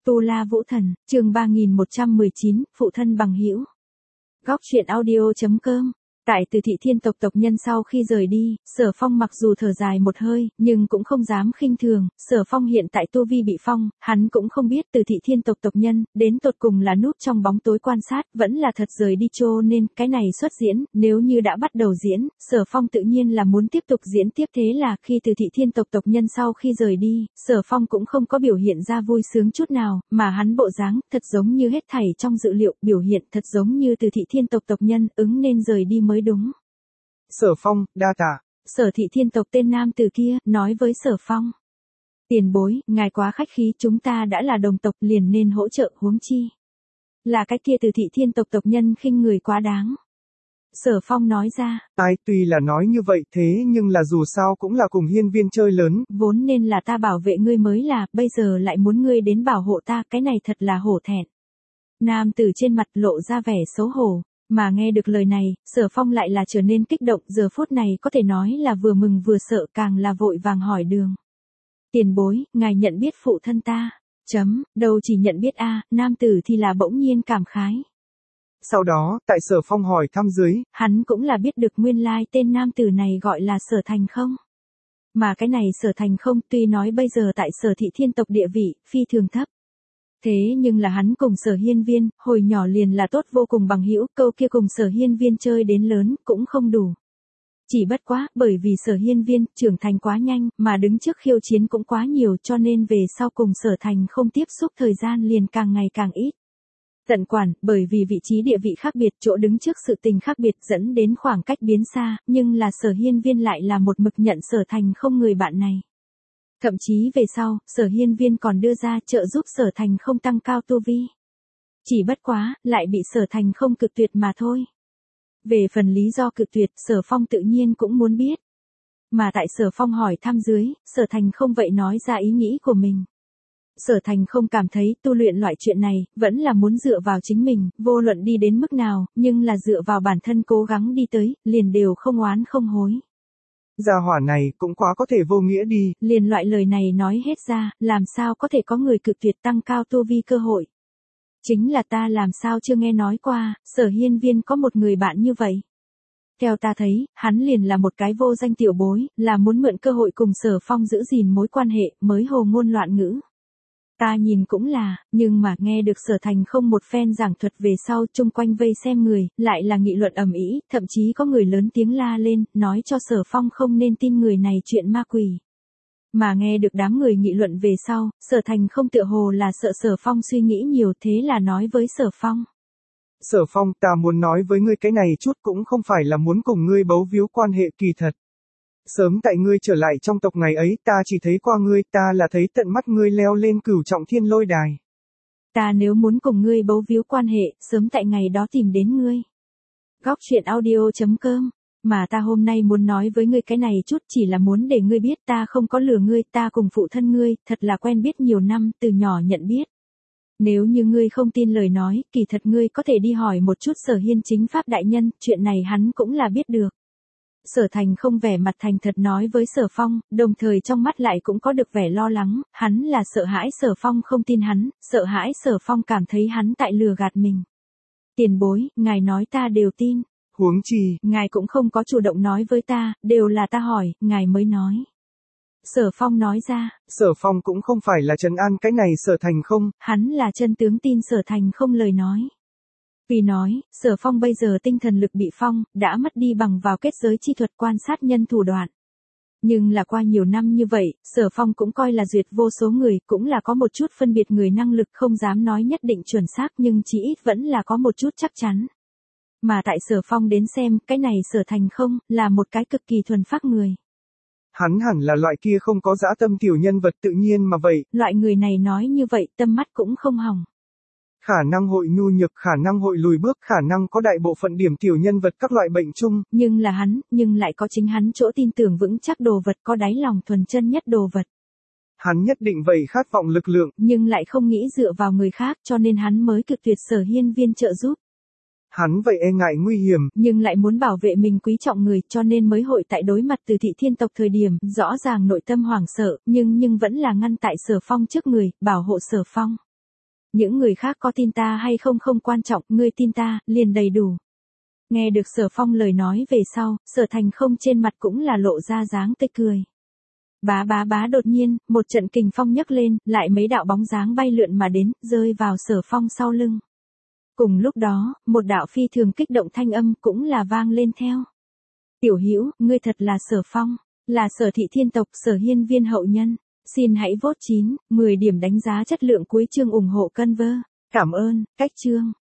Tu La Vũ Thần, chương 3119, phụ thân bằng hữu. Góc truyện audio.com. Tại Từ Thị Thiên tộc tộc nhân sau khi rời đi, Sở Phong mặc dù thở dài một hơi, nhưng cũng không dám khinh thường. Sở Phong hiện tại tu vi bị phong, hắn cũng không biết Từ Thị Thiên tộc tộc nhân, đến tột cùng là núp trong bóng tối quan sát, vẫn là thật rời đi cho nên cái này xuất diễn, nếu như đã bắt đầu diễn, Sở Phong tự nhiên là muốn tiếp tục diễn tiếp. Thế là khi Từ Thị Thiên tộc tộc nhân sau khi rời đi, Sở Phong cũng không có biểu hiện ra vui sướng chút nào, mà hắn bộ dáng, thật giống như hết thảy trong dự liệu, biểu hiện thật giống như Từ Thị Thiên tộc tộc nhân ứng nên rời đi mới đúng. Sở Phong, đa tạ. Sở Thị Thiên tộc tên nam tử kia, nói với Sở Phong. Tiền bối, ngài quá khách khí, chúng ta đã là đồng tộc liền nên hỗ trợ, huống chi. Là cái kia Từ Thị Thiên tộc tộc nhân khinh người quá đáng. Sở Phong nói ra. Tuy là nói như vậy thế nhưng là dù sao cũng là cùng hiên viên chơi lớn. Vốn nên là ta bảo vệ ngươi mới là, bây giờ lại muốn ngươi đến bảo hộ ta, cái này thật là hổ thẹn. Nam tử trên mặt lộ ra vẻ xấu hổ. Mà nghe được lời này, Sở Phong lại là trở nên kích động, giờ phút này có thể nói là vừa mừng vừa sợ, càng là vội vàng hỏi đường. Tiền bối, ngài nhận biết phụ thân ta? Đâu chỉ nhận biết nam tử thì là bỗng nhiên cảm khái. Sau đó, tại Sở Phong hỏi thăm dưới, hắn cũng là biết được nguyên lai tên nam tử này gọi là Sở Thành Không. Mà cái này Sở Thành Không tuy nói bây giờ tại Sở Thị Thiên tộc địa vị, phi thường thấp. Thế nhưng là hắn cùng Sở Hiên Viên, hồi nhỏ liền là tốt vô cùng bằng hữu, câu kia cùng Sở Hiên Viên chơi đến lớn, cũng không đủ. Chỉ bất quá, bởi vì Sở Hiên Viên, trưởng thành quá nhanh, mà đứng trước khiêu chiến cũng quá nhiều cho nên về sau cùng Sở Thành Không tiếp xúc thời gian liền càng ngày càng ít. Tận quản, bởi vì vị trí địa vị khác biệt, chỗ đứng trước sự tình khác biệt dẫn đến khoảng cách biến xa, nhưng là Sở Hiên Viên lại là một mực nhận Sở Thành Không người bạn này. Thậm chí về sau, Sở Hiên Viên còn đưa ra trợ giúp Sở Thành Không tăng cao tu vi. Chỉ bất quá, lại bị Sở Thành Không cự tuyệt mà thôi. Về phần lý do cự tuyệt, Sở Phong tự nhiên cũng muốn biết. Mà tại Sở Phong hỏi thăm dưới, Sở Thành Không vậy nói ra ý nghĩ của mình. Sở Thành Không cảm thấy tu luyện loại chuyện này, vẫn là muốn dựa vào chính mình, vô luận đi đến mức nào, nhưng là dựa vào bản thân cố gắng đi tới, liền đều không oán không hối. Gia hỏa này cũng quá có thể vô nghĩa đi. Liền loại lời này nói hết ra, làm sao có thể có người cự tuyệt tăng cao tu vi cơ hội. Chính là ta làm sao chưa nghe nói qua, Sở Hiên Viên có một người bạn như vậy. Theo ta thấy, hắn liền là một cái vô danh tiểu bối, là muốn mượn cơ hội cùng Sở Phong giữ gìn mối quan hệ, mới hồ ngôn loạn ngữ. Ta nhìn cũng là, nhưng mà nghe được Sở Thành Không một phen giảng thuật về sau chung quanh vây xem người, lại là nghị luận ầm ĩ, thậm chí có người lớn tiếng la lên, nói cho Sở Phong không nên tin người này chuyện ma quỷ. Mà nghe được đám người nghị luận về sau, Sở Thành Không tựa hồ là sợ Sở Phong suy nghĩ nhiều, thế là nói với Sở Phong. Sở Phong, ta muốn nói với ngươi cái này chút cũng không phải là muốn cùng ngươi bấu víu quan hệ, kỳ thật. Sớm tại ngươi trở lại trong tộc ngày ấy, ta chỉ thấy qua ngươi, ta là thấy tận mắt ngươi leo lên Cửu Trọng Thiên Lôi Đài. Ta nếu muốn cùng ngươi bấu víu quan hệ, sớm tại ngày đó tìm đến ngươi. Góc truyện audio.com. Mà ta hôm nay muốn nói với ngươi cái này chút chỉ là muốn để ngươi biết ta không có lừa ngươi, ta cùng phụ thân ngươi, thật là quen biết nhiều năm, từ nhỏ nhận biết. Nếu như ngươi không tin lời nói, kỳ thật ngươi có thể đi hỏi một chút Sở Hiên Chính Pháp đại nhân, chuyện này hắn cũng là biết được. Sở Thành Không vẻ mặt thành thật nói với Sở Phong, đồng thời trong mắt lại cũng có được vẻ lo lắng, hắn là sợ hãi Sở Phong không tin hắn, sợ hãi Sở Phong cảm thấy hắn tại lừa gạt mình. Tiền bối, ngài nói ta đều tin. Huống chi, ngài cũng không có chủ động nói với ta, đều là ta hỏi, ngài mới nói. Sở Phong nói ra. Sở Phong cũng không phải là trấn an cái này Sở Thành Không. Hắn là chân tướng tin Sở Thành Không lời nói. Vì nói, Sở Phong bây giờ tinh thần lực bị phong, đã mất đi bằng vào kết giới chi thuật quan sát nhân thủ đoạn. Nhưng là qua nhiều năm như vậy, Sở Phong cũng coi là duyệt vô số người, cũng là có một chút phân biệt người năng lực không dám nói nhất định chuẩn xác nhưng chỉ ít vẫn là có một chút chắc chắn. Mà tại Sở Phong đến xem, cái này Sở Thành Không, là một cái cực kỳ thuần phác người. Hắn hẳn là loại kia không có dã tâm tiểu nhân vật tự nhiên mà vậy. Loại người này nói như vậy, tâm mắt cũng không hỏng. Khả năng hội nhu nhược, khả năng hội lùi bước, khả năng có đại bộ phận điểm tiểu nhân vật các loại bệnh chung. Nhưng là hắn, nhưng lại có chính hắn chỗ tin tưởng vững chắc đồ vật, có đáy lòng thuần chân nhất đồ vật. Hắn nhất định vậy khát vọng lực lượng. Nhưng lại không nghĩ dựa vào người khác cho nên hắn mới cự tuyệt Sở Hiên Viên trợ giúp. Hắn vậy e ngại nguy hiểm. Nhưng lại muốn bảo vệ mình quý trọng người cho nên mới hội tại đối mặt Từ Thị Thiên tộc thời điểm, rõ ràng nội tâm hoảng sợ, nhưng vẫn là ngăn tại Sở Phong trước người, bảo hộ Sở Phong. Những người khác có tin ta hay không không quan trọng, ngươi tin ta, liền đầy đủ. Nghe được Sở Phong lời nói về sau, Sở Thành không trên mặt cũng là lộ ra dáng tươi cười. Bá bá bá đột nhiên, một trận kình phong nhấc lên, lại mấy đạo bóng dáng bay lượn mà đến, rơi vào Sở Phong sau lưng. Cùng lúc đó, một đạo phi thường kích động thanh âm cũng là vang lên theo. Tiểu Hữu, ngươi thật là Sở Phong, là Sở thị thiên tộc, Sở hiên viên hậu nhân. Xin hãy vote 9, 10 điểm đánh giá chất lượng cuối chương ủng hộ Conver. Cảm ơn, cách chương.